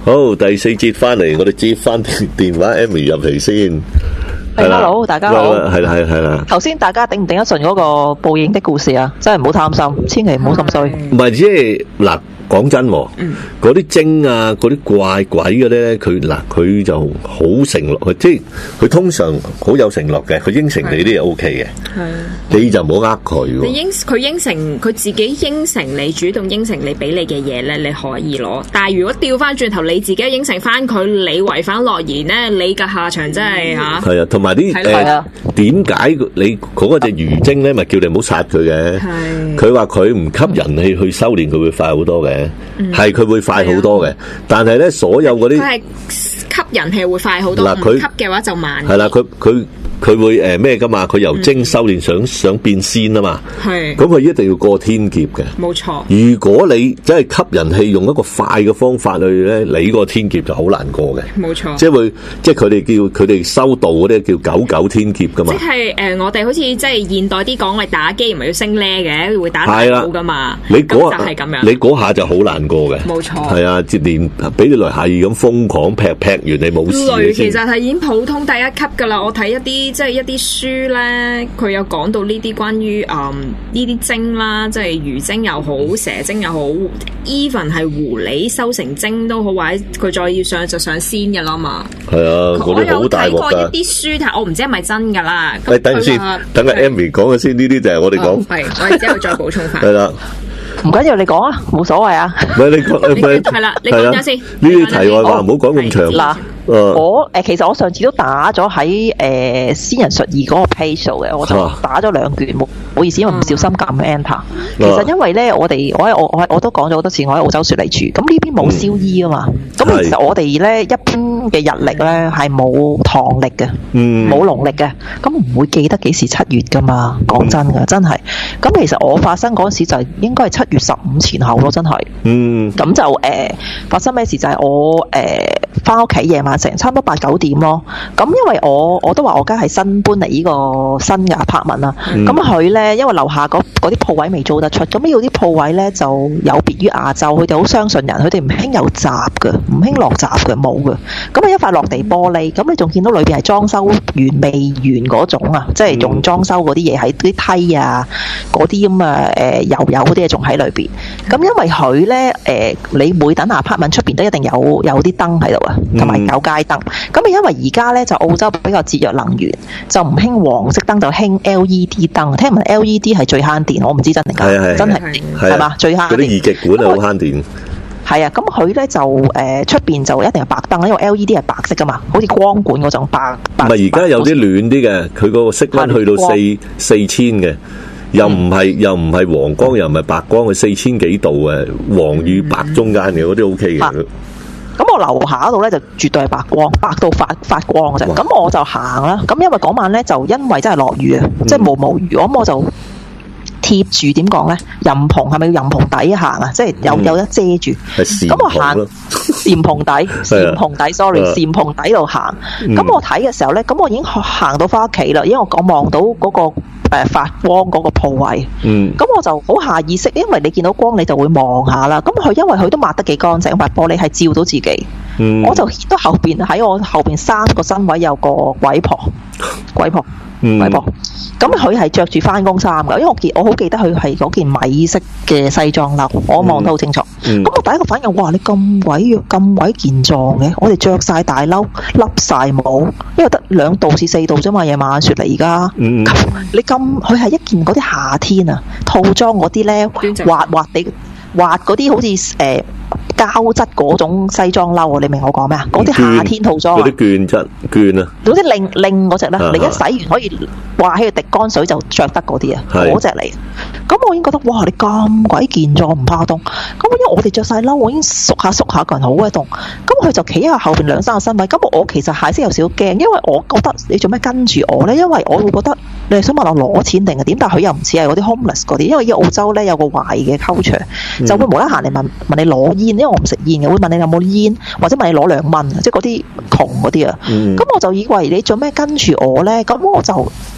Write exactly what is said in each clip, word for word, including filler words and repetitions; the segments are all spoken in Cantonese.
好，第四節翻嚟，我哋接翻電話 Amy 入嚟先。 係啦，好，大家好。 係啦，係啦。 頭先大家頂唔頂得順嗰個報應的故事啊？真係唔好貪心，千祈唔好咁衰。 唔係，即係嗱。講真，嗰啲精啊，嗰啲怪鬼嘅咧，佢嗱佢就好承諾，即係佢通常好有承諾嘅，佢應承你啲嘢 O K 嘅，你就唔好呃佢。 你應佢應承佢自己應承你，主動應承你俾你嘅嘢咧，你可以攞。但係如果調翻轉頭，你自己應承翻佢，你違反諾言咧，你嘅下場真係吓。係啊， 同埋啲誒，點解你嗰個隻魚精咧，咪叫你唔好殺佢嘅？係佢話佢唔吸人氣去修煉，佢會快好多嘅。係佢、嗯、會快好多嘅，但係咧所有嗰啲，佢係吸人氣會快好多，唔吸嘅話就慢。係啦， 佢佢佢會誒咩噶嘛？佢由精修煉想、嗯、想變仙啊嘛。係，咁佢一定要過天劫嘅。冇錯。如果你真係吸人氣，用一個快嘅方法去咧，你個天劫就好難過嘅。冇錯。即係會，即係佢哋叫佢哋修道嗰啲叫九九天劫噶嘛。即係誒、呃，我哋好似即係現代啲講，我哋打機唔係要升 level 嘅，會打大鼓噶嘛。你嗰下就係咁樣。你嗰下就好難過嘅。冇錯。係啊，接連俾你雷係咁瘋狂劈劈完，你冇事。 雷其實係已經普通第一級噶啦，我睇一啲。即係一啲書咧，佢有講到呢啲關於誒呢啲精啦，即係魚精又好，蛇精又好 ，even 係狐狸修成精都好，或者佢再要上就上仙嘅啦嘛。係啊， 我有睇過一啲書，但我唔知係咪真噶啦。 誒，等陣先，等阿 Amy 講嘅先，呢啲就係我哋講。 係，我哋之後再補充翻。 係啦。 唔緊要，你講啊，冇所謂啊。 唔係你講，唔係係啦，你講咗先。 呢啲題外話唔好講咁長。 嗱，我誒其實我上次都打咗喺誒仙人術二嗰個 page 嘅，我就打咗兩卷，唔好意思，因為唔小心撳 enter。其實因為咧，我哋我喺我我我都講咗好多次，我喺澳洲雪梨住，咁呢邊冇燒衣啊嘛。咁其實我哋咧一般嘅日曆咧係冇唐曆嘅，冇農曆嘅，咁唔會記得幾時七月噶嘛。講真噶，真係。咁其實我發生嗰時就應該係七月十五前後咯，真係。嗯。咁就誒、呃、發生咩事就係我誒翻屋企夜晚成差唔多八九點咯。咁因為我我都話我家係新搬嚟呢個新嘅 apartment 啦。咁佢咧因為樓下嗰啲鋪位未租得出，咁呢度啲鋪位咧就有別於亞洲，佢哋好相信人，佢哋唔興有閘嘅，唔興落閘嘅，冇嘅。咁啊一塊落地玻璃，咁你仲見到裏邊係裝修完未完嗰種啊，即係仲裝修嗰啲嘢喺啲梯啊，嗰啲咁啊誒油油嗰啲嘢仲喺裏邊。咁因為佢咧誒，你每等 apartment 出邊都一定有有啲燈喺度啊，同埋有街燈。咁啊因為而家咧就澳洲比較節約能源，就唔興黃色燈，就興 L E D 燈。聽聞 L E D 係最慳電，我唔知真定假，真係係嘛最慳電。嗰啲二極管啊好慳電。係啊，咁佢咧就誒出邊就一定係白燈，因為 L E D 係白色噶嘛，好似光管嗰種白白。唔係而家有啲暖啲嘅，佢個色溫去到四四千嘅。又唔係又唔係黃光，又唔係白光，佢四千幾度嘅黃與白中間嘅嗰啲 O K 嘅。咁我樓下度咧就絕對係白光，白到發發光嘅啫。咁我就行啦。咁因為嗰晚咧就因為真係落雨啊，嗯、即係毛毛雨，咁我就貼住點講咧？簷篷係咪要簷篷底行啊？即係有有得遮住。咁我行簷篷底，簷篷底 ，sorry， 簷篷底度行。咁、嗯、我睇嘅時候咧，咁我已經行到翻屋企啦，因為我講望到嗰、那個。誒發光嗰個鋪位，嗯，咁我就好下意識，因為你見到光你就會望下啦。咁佢因為佢都抹得幾乾淨，塊玻璃係照到自己，嗯，我就見到後邊喺我後邊三個身位有個鬼婆，鬼婆，嗯、鬼婆。咁佢係着住翻工衫㗎，因為我記我好記得佢係嗰件米色嘅西裝褸，我望得好清楚。咁、嗯嗯、我第一個反應，哇！你咁鬼弱，咁鬼健壯嘅，我哋着晒大褸，笠晒帽，因為得兩度至四度啫嘛，夜晚雪嚟而家。嗯、你咁佢係一件嗰啲夏天啊套裝嗰啲咧，滑滑地滑嗰啲好似誒。呃膠質嗰種西裝褸，你明我講咩啊？嗰啲夏天套裝，嗰啲絹質絹啊，總之令令嗰隻咧，你一洗完可以掛喺個滴乾水就着得嗰啲啊，嗰隻嚟。咁我已經覺得哇，你咁鬼健壯唔怕凍。咁因為我哋着晒褸，我已經縮下縮下個人好鬼凍。咁佢就企喺後邊兩三個身位。咁我其實係先有少少驚，因為我覺得你做咩跟住我咧？因為我會覺得你係想問我攞錢定係點？但係佢又唔似係嗰啲 homeless 嗰啲，因為依澳洲咧有個壞嘅 culture，嗯、就會無啦行嚟問問你攞煙，因為我唔食煙嘅，會問你有冇煙，或者問你攞兩蚊，即係嗰啲窮嗰啲啊。咁、嗯、我就以為你做咩跟住我咧？咁我就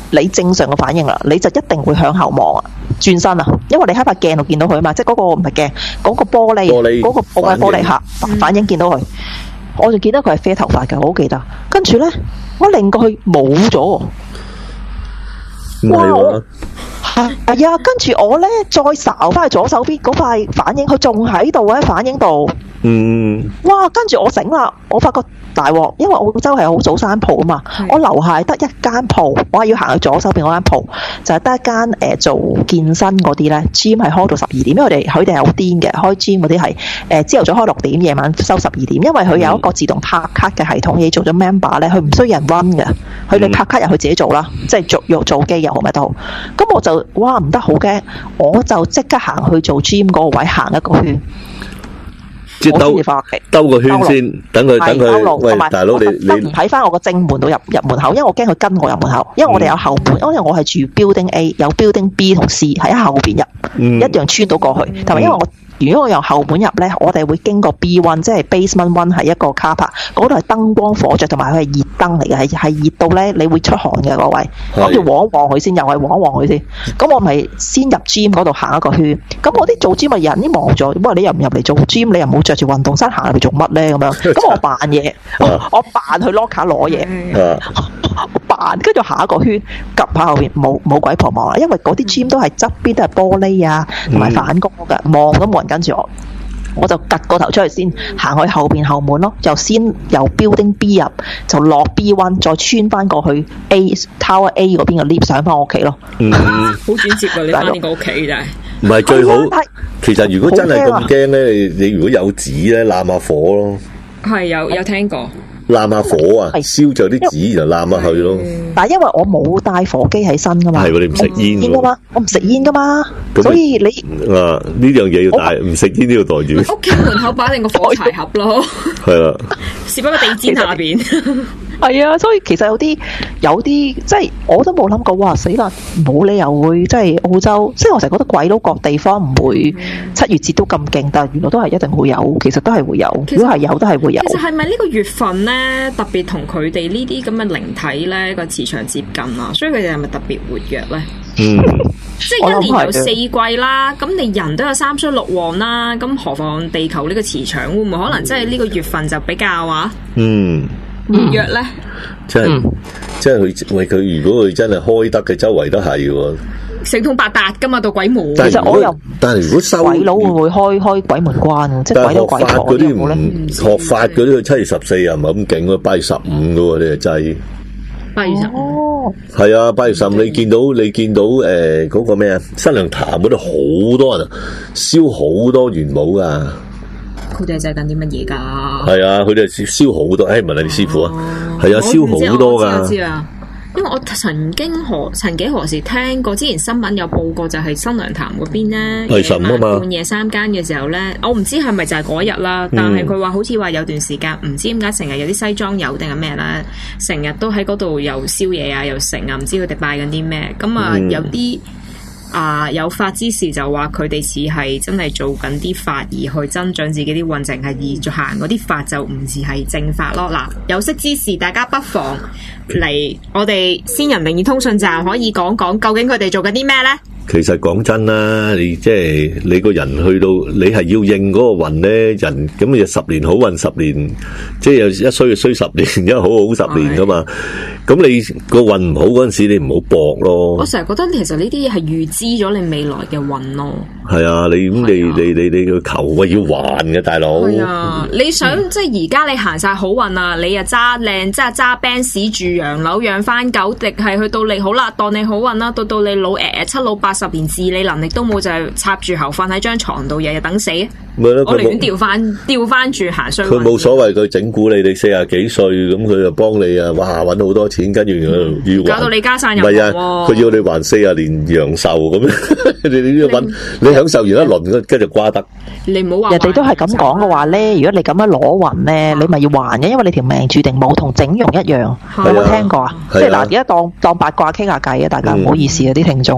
你正常嘅反應啦，你就一定會向後望啊，轉身啊，因為你喺塊鏡度見到佢啊嘛，即係嗰個唔係鏡，嗰、嗰個玻璃，嗰、嗰個玻璃玻璃下反應見到佢，我就見到佢係啡頭髮嘅，我好記得。跟住咧，我擰過去冇咗。哇！係係啊，跟住我咧再睄翻去左手邊嗰塊反影，佢仲喺度喺反影度。嗯。哇！跟住我醒啦，我發覺大鑊，因為澳洲係好早閂鋪啊嘛。我樓下得一間鋪，我係要行去左手邊嗰間鋪，就係得一間誒、呃、做健身嗰啲咧 ，gym 係開到十二點，因為佢哋佢哋係好癲嘅，開 gym 嗰啲係誒朝頭早開六點，夜晚收十二點，因為佢有一個自動拍卡嘅系統，你做咗 member 咧，佢唔需要人 run 嘅，佢哋拍卡入去自己做啦，即係做用做機又好咪都好。咁我就哇唔得好驚，我就即刻行去做 gym 嗰個位行一個圈。 即係兜兜個圈先，等佢等佢。喂，大佬你你唔睇翻我個正門度入入門口，因為我驚佢跟我入門口，因為我哋有後門，因為我係住 building A， 有 building B 同 C 喺後邊入，嗯、一樣穿到過去。同埋因為我如果我由後門入咧，我哋會經過 B one， 即係 basement one 係一個 car park， 嗰度係燈光火著，同埋佢係熱燈嚟嘅，係係熱到咧你會出汗嘅嗰位。我要望一望佢先，又係望一望佢先。咁我咪先入 gym 嗰度行一個圈。咁我啲做 gym 嘅人啲望咗，不過你又唔入嚟做 gym， 你又冇着住運動衫行入嚟做乜咧？咁樣。咁我扮嘢，我扮去 locker 攞嘢，我扮跟住行一個圈，及下後邊冇冇鬼婆望啦，因為嗰啲 gym 都係側邊都係玻璃啊，同埋反光嘅，望都冇人跟住我。我就趌個頭出去先，行去後邊後門咯，就先由 building B 入，就落 B one， 再穿翻過去 A Tower A 嗰邊嘅 lift 上翻我屋企咯。嗯， 好轉接啊！你翻呢個屋企真係。唔係最好，其實如果真係咁驚咧，你你如果有紙咧，攬下火咯。係有有聽過。 攬下火啊！燒咗啲紙就攬下去咯。 但係因為我冇帶火機喺身噶嘛， 係喎，你唔食煙噶嘛，我唔食煙噶嘛，所以你啊呢樣嘢要帶，唔食煙都要袋住。 屋企門口擺定個火柴盒咯。係啦，攝喺個地氈下邊。 係啊，所以其實有啲有啲即係我都冇諗過，哇死啦！冇理由會即係澳洲，即係我成日覺得鬼佬各地方唔會七月節都咁勁，但係原來都係一定會有，其實都係會有。如果係有，都係會有。 其實係咪呢個月份咧特別同佢哋呢啲咁嘅靈體咧個磁場接近啊？所以佢哋係咪特別活躍咧？嗯，即係一年有四季啦，咁你人都有三衰六旺啦，咁何況地球呢個磁場會唔會可能即係呢個月份就比較啊？嗯。活躍咧， 即係即係佢喂佢，如果佢真係開得嘅，周圍都係嘅， 四通八達噶嘛，到鬼門。 其實我又， 但係如果收鬼佬會唔會開開鬼門關？即係鬼佬鬼婆嗰啲唔學法嗰啲，佢七月十四又唔係咁勁咯，八月十五嘅喎，你係制。 八月十五係啊，八月十五你見到你見到誒嗰個咩啊？新娘潭嗰度好多人燒好多元寶噶。 佢哋係製緊啲乜嘢㗎？ 係啊，佢哋燒好多。誒，問下你師傅啊，係啊，燒好多㗎。 我知啊，因為我曾經何曾幾何時聽過，之前新聞有報過，就係新娘潭嗰邊咧，夜晚半夜三更嘅時候咧，我唔知係咪就係嗰日啦。但係佢話好似話有段時間，唔知點解成日有啲西裝友定係咩啦，成日都喺嗰度又燒嘢啊，又成啊，唔知佢哋拜緊啲咩。咁啊，嗯、有啲。啊！有法之士就話佢哋似係真係做緊啲法而去增長自己啲運程，係而行嗰啲法就唔似係正法咯。嗱，有識之士，大家不妨嚟我哋先人靈異通訊站可以講講，究竟佢哋做緊啲咩呢？ 其實講真啦，你即係你個人去到，你係要應嗰個運咧，人咁就十年好運十年，即係有一衰就衰十年，一好好十年噶嘛。咁你個運唔好嗰陣時，你唔好搏咯。 我成日覺得其實呢啲嘢係預知咗你未來嘅運咯。 係啊，你咁你你你你要求啊要還嘅大佬。係啊，你想即係而家你行晒好運啊，你又揸靚，即係揸 Benz 住洋樓養翻狗，定係去到你好啦，當你好運啦，到到你老誒七老八十年自理能力都冇，就係插住喉瞓喺張床度，日日等死。 咪咯， 我寧願調翻調翻住行衰運。 佢冇所謂，佢整蠱你，你四十幾歲咁，佢就幫你啊！哇，搵好多錢，跟住要搞到你家散人亡。唔係啊，佢要你還四十年陽壽咁，你你要搵你享受完一輪，跟住瓜得。 你唔好話， 人哋都係咁講嘅話咧。如果你咁樣攞運咧，你咪要還嘅，因為你條命注定冇，同整容一樣。有冇聽過啊？即係嗱，而家當當八卦傾下偈啊！大家唔好意思啊，啲聽眾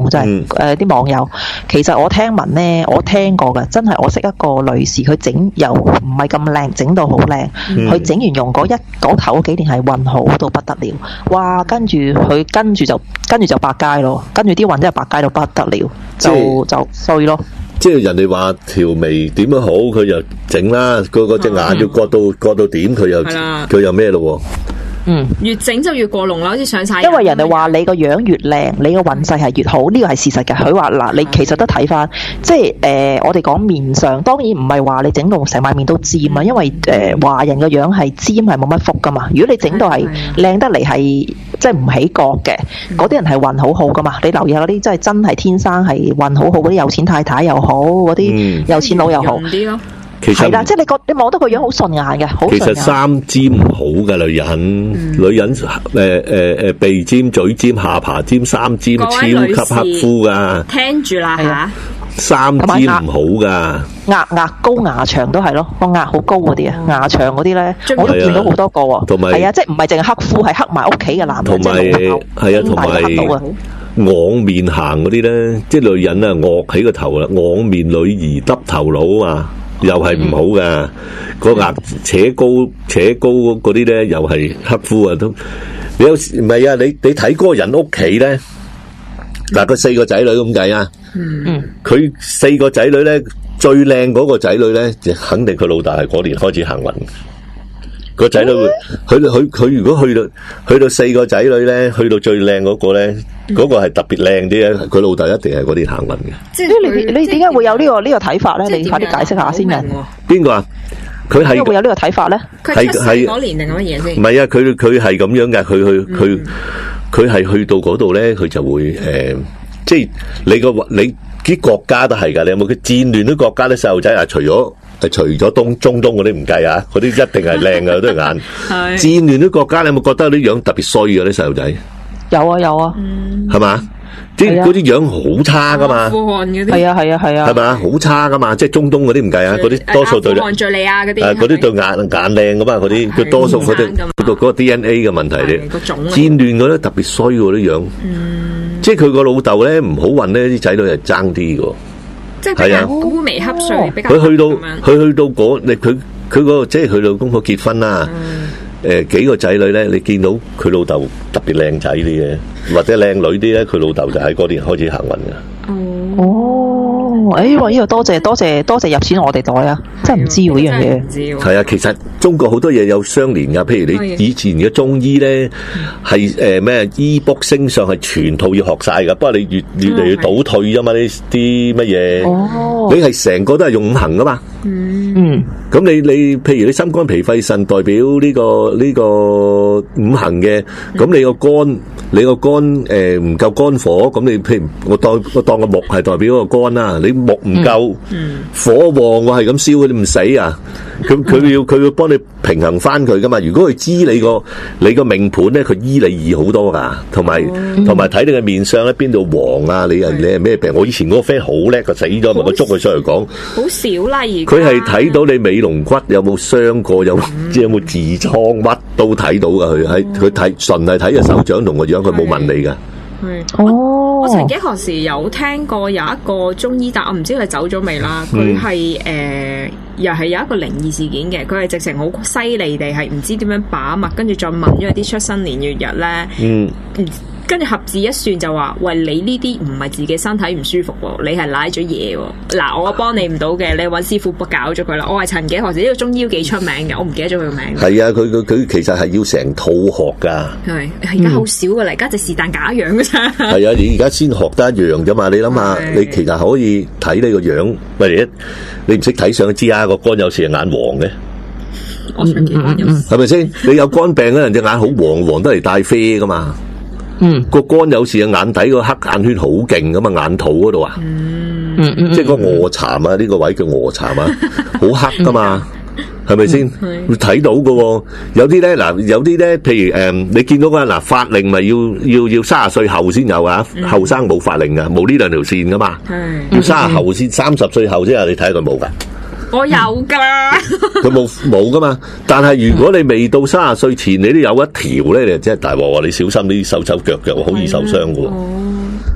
就係誒啲網友。其實我聽聞咧，我聽過嘅，真係我識一個女士，佢整又唔係咁靚，整到好靚。佢整、嗯、完用嗰一嗰頭幾年係運好到不得了，哇！跟住佢跟住就跟住就百佳咯，跟住啲運真係百佳到不得了，就即就衰咯。 即係人哋話條眉點樣好，佢就整啦。個個隻眼要割到、嗯、割到點，佢又佢又咩咯？ 嗯， 越整就越過龍啦，好似上晒。 因為人哋話你個樣越靚，你個運勢係越好，呢個係事實嘅。佢話嗱，你其實都睇翻，即係誒、呃，我哋講面上，當然唔係話你整到成塊面都尖啊，因為誒華、呃、人個樣係尖係冇乜福噶嘛。如果你整到係靚得嚟係即係唔起角嘅，嗰啲人係運好好噶嘛。你留意下嗰啲真係真係天生係運好好嗰啲有錢太太又好，嗰啲有錢佬又好。嗯其實係啦，即係你覺你望到個樣好順眼嘅，好順眼。 其實三尖唔好嘅女人，嗯、女人誒誒誒鼻尖、嘴尖、下巴尖，三尖超級克夫噶。 聽住啦吓， 三尖唔好噶。 牙牙高牙長都係咯，個牙好高嗰啲啊，牙長嗰啲咧，我都見到好多個喎。同埋係啊，即係唔係淨係克夫，係克埋屋企嘅男人。 同埋係啊，同埋昂面行嗰啲咧，即係女人啊，昂起個頭啦，昂面女兒耷頭腦啊嘛。又係唔好噶，個額扯高扯高嗰啲咧，又係克夫啊！都你有時唔係啊？你你睇嗰個人屋企咧，嗱佢四個仔女咁計啊，嗯，佢四個仔女咧最靚嗰個仔女咧，就肯定佢老豆係嗰年開始行運。個仔女會，佢佢佢如果去到去到四個仔女咧，去到最靚嗰個咧，嗰個係特別靚啲咧，佢老豆一定係嗰啲行運嘅。 即係你你點解會有呢個呢個睇法咧？你快啲解釋下先啊！ 邊個啊？佢係會有呢個睇法咧？ 係係嗰年定乜嘢先？ 唔係啊！佢佢係咁樣嘅，佢去佢佢係去到嗰度咧，佢就會誒，即係你個你啲國家都係㗎。你有冇佢戰亂啲國家啲細路仔啊？除咗除咗東中東嗰啲唔計啊，嗰啲一定係靚嘅，都係眼。戰亂啲國家，你有冇覺得啲樣特別衰嘅啲細路仔？ 有啊有啊， 係嘛？啲嗰啲樣好差噶嘛？ 係啊係啊係啊， 係嘛？好差噶嘛？即係中東嗰啲唔計啊，嗰啲多數對咧， 敘利亞嗰啲， 誒嗰啲對眼眼靚噶嘛？嗰啲佢多數嗰啲嗰個 D N A 嘅問題咧，戰亂嗰啲特別衰嗰啲樣。即係佢個老豆咧唔好運咧，啲仔女係爭啲嘅。 即係比較烏眉瞌睡，比較佢去到佢去到嗰你佢佢個即係佢老公個結婚啦。誒幾個仔女咧，你見到佢老豆特別靚仔啲嘅，或者靚女啲咧，佢老豆就喺嗰年開始行運嘅。 哦，誒哇！呢個多謝多謝多謝入錢我哋袋啊！真係唔知喎呢樣嘢。 係啊，其實中國好多嘢有相連㗎，譬如你以前嘅中醫咧，係誒咩醫卜星相係全套要學晒㗎，不過你越越嚟越倒退啫嘛，呢啲乜嘢？哦，你係成個都係用五行㗎嘛？嗯，咁你你譬如你心肝脾肺腎代表呢個呢個五行嘅，咁你個肝你個肝誒唔夠肝火，咁你譬如我當我當個木係代表個肝啦，你木唔夠火旺，我係咁燒你唔死啊！佢佢要佢要幫你平衡翻佢噶嘛。如果佢知你個你個命盤咧，佢醫你易好多噶，同埋同埋睇你嘅面相咧，邊度黃啊？你係你係咩病？我以前嗰個 friend 好叻，佢死咗，咪我捉佢上嚟講， 好少啦而家。 佢係睇到你尾龍骨有冇傷過，有即係有冇痔瘡，乜都睇到噶。佢喺佢睇純係睇個手掌同個樣，佢冇問你噶。 係哦，我曾幾何時有聽過有一個中醫，但我唔知佢走咗未啦。佢係誒，又係有一個靈異事件嘅。佢係直情好犀利地係唔知點樣把脈，跟住再問咗啲出生年月日咧。嗯。跟住合字一算就話，喂，你呢啲唔係自己身體唔舒服喎，你係賴咗嘢喎。嗱，我幫你唔到嘅，你揾師傅搞咗佢啦。我係曾幾何時呢個中醫幾出名嘅，我唔記得咗佢個名。係啊，佢佢佢其實係要成套學㗎。係， 而家好少㗎啦，而家就是但假樣㗎咋。 係啊，你而家先學得一樣啫嘛。你諗下，你其實可以睇你個樣，喂，你你唔識睇相知啊，個肝有時係眼黃嘅。 我想見眼有時係咪先？你有肝病嗰人隻眼好黃，黃得嚟帶啡㗎嘛。嗯，個肝有時啊，眼底個黑眼圈好勁咁啊，眼肚嗰度啊，嗯嗯，即係個臥蠶啊，呢、這個位叫臥蠶啊，好黑噶嘛，係咪先？會睇到噶，有啲咧嗱，有啲咧，譬如誒、嗯，你見到噶嗱，法令咪要要要三十歲後先有啊，後生冇法令噶，冇呢兩條線噶嘛，嗯、要三十後先，三十歲後先啊，你睇下佢冇噶。 我有噶， 佢冇冇噶嘛？但係如果你未到三十歲前，你都有一條咧，你真係大鑊喎！你小心啲手手腳腳，好易受傷噶。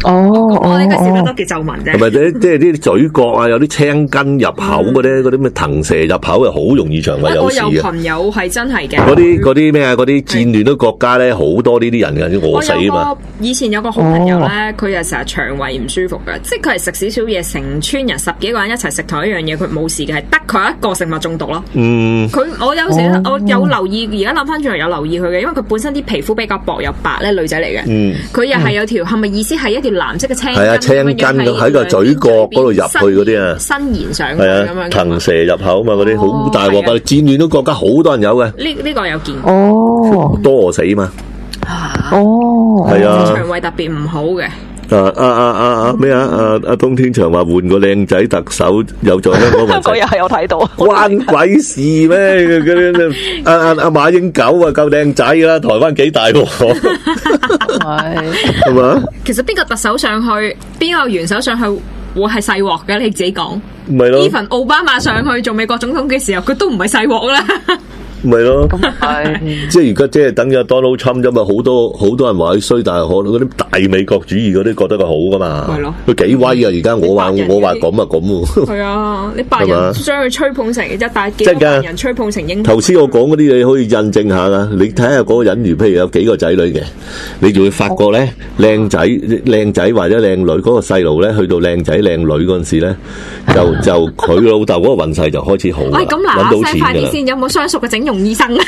哦， 我呢個笑得都幾皺紋啫。 係咪啲即係啲嘴角啊，有啲青筋入口嗰啲，嗰啲咩騰蛇入口，又好容易腸胃有事啊！ 我有朋友係真係嘅。 嗰啲嗰啲咩啊？嗰啲戰亂嘅國家咧，好多呢啲人嘅，餓死啊嘛！ 以前有個好朋友咧，佢又成日腸胃唔舒服嘅，即係佢係食少少嘢，成村人十幾個人一齊食同一樣嘢，佢冇事嘅，係得佢一個食物中毒咯。嗯，佢我有時、哦、我有留意，而家諗翻轉嚟有留意佢嘅，因為佢本身啲皮膚比較薄又白咧，女仔嚟嘅。嗯，佢又係有條係咪意思係一條藍色嘅青筋？係啊，青筋咁喺個嘴角嗰度入去嗰啲啊，伸延上去咁樣。 騰蛇入口嘛，嗰啲好大鑊㗎，戰亂都國家好多人有嘅。 呢呢個有見過。 哦， 多餓死嘛。 哦， 係啊， 腸胃特別唔好嘅。 啊啊啊啊啊咩啊？啊啊通天祥話換個靚仔特首有助香港民。 嗰日係有睇到。 關鬼事咩？嗰啲阿阿阿馬英九啊，夠靚仔啦！台灣幾大喎？ 係係嘛？ 其實邊個特首上去，邊個元首上去會係細鑊嘅？你自己講。 唔係咯。 Even 奧巴馬上去做美國總統嘅時候，佢都唔係細鑊啦。 咪咯， 係即係而家即係等咗 Donald Trump 啫嘛，好多好多人話佢衰，但係可能嗰啲大美國主義嗰啲覺得佢好噶嘛，係咯，佢幾威啊！而家我話我話咁啊咁喎， 係啊，你白人將佢吹捧成一大幾多白人吹捧成英雄。 頭先我講嗰啲嘢可以印證下噶，你睇下嗰個人如譬如有幾個仔女嘅，你就會發覺咧，靚仔靚仔或者靚女嗰個細路咧，去到靚仔靚女嗰陣時咧，就就佢老豆嗰個運勢就開始好啦，揾到錢㗎啦。 先有冇相熟嘅整容醫生啊？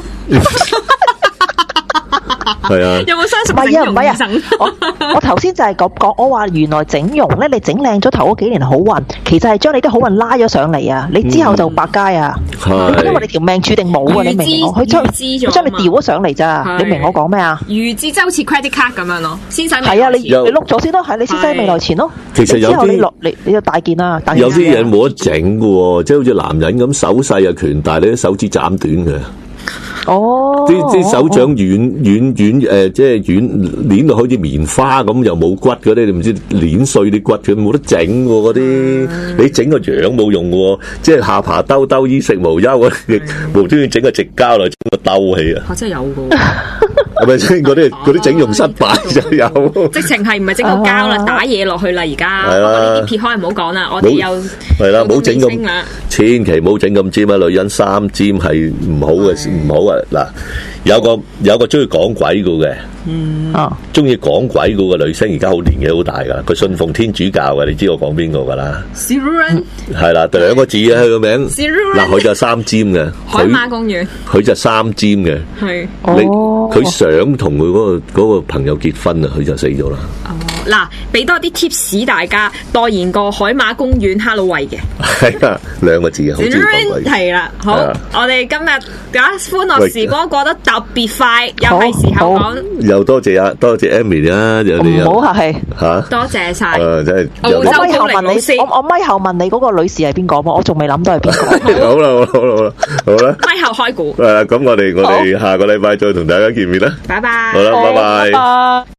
係啊， 有冇相熟整容醫生？ 我我頭先就係咁講，我話原來整容咧，你整靚咗頭嗰幾年好運，其實係將你啲好運拉咗上嚟啊！你之後就百佳啊！因為你條命注定冇啊！你明唔明？佢將佢將你調咗上嚟咋？你明我講咩啊？ 預知就好似 credit card 咁樣咯，先使係啊！你你碌咗先咯，係你先使未來錢咯。 其實有啲你落你你就大件啦， 有啲嘢冇得整嘅喎，即係好似男人咁手勢啊權大，你啲手指斬短嘅。 哦， 啲啲手掌軟軟軟誒，即係軟攣到好似棉花咁，又冇骨嗰啲，你唔知攣碎啲骨，佢冇得整喎嗰啲。你整個樣冇用嘅，即係下巴兜兜衣食無憂啊，無端端整個直膠嚟整個兜起啊！ 真係有嘅， 係咪先？嗰啲嗰啲整容失敗就有， 直情係唔係整個膠啦，打嘢落去啦而家。係啦，呢啲撇開唔好講啦，我哋又係啦，冇整咁，千祈唔好整咁尖啊！女人三尖係唔好嘅事，唔好啊！嗱，有個有個中意講鬼故嘅，嗯，中意講鬼故嘅女星，而家好年紀好大噶，佢信奉天主教嘅，你知我講邊個噶啦？小人係啦，第兩個字啊，佢個名，嗱，佢就三尖嘅， 海馬公園， 佢就三尖嘅，係，你佢想同佢嗰個嗰個朋友結婚啊，佢就死咗啦。哦， 嗱，俾多啲 tips 大家，代言過海馬公園 Halloween 嘅， 係啊，兩個字嘅，好中意講鬼。 係啦，好，我哋今日啊歡樂時光過得特別快，又係時候講， 又多謝啊，多謝 Amy 啊，有啲唔好客氣吓， 多謝晒。 誒，真係澳洲高齡老師， 我我咪後問你嗰個女士係邊個嘛？我仲未諗到係邊個。 好啦，好啦，好啦，好啦， 咪後開估。 誒，咁我哋我哋下個禮拜再同大家見面啦。 拜拜。 好啦，拜拜。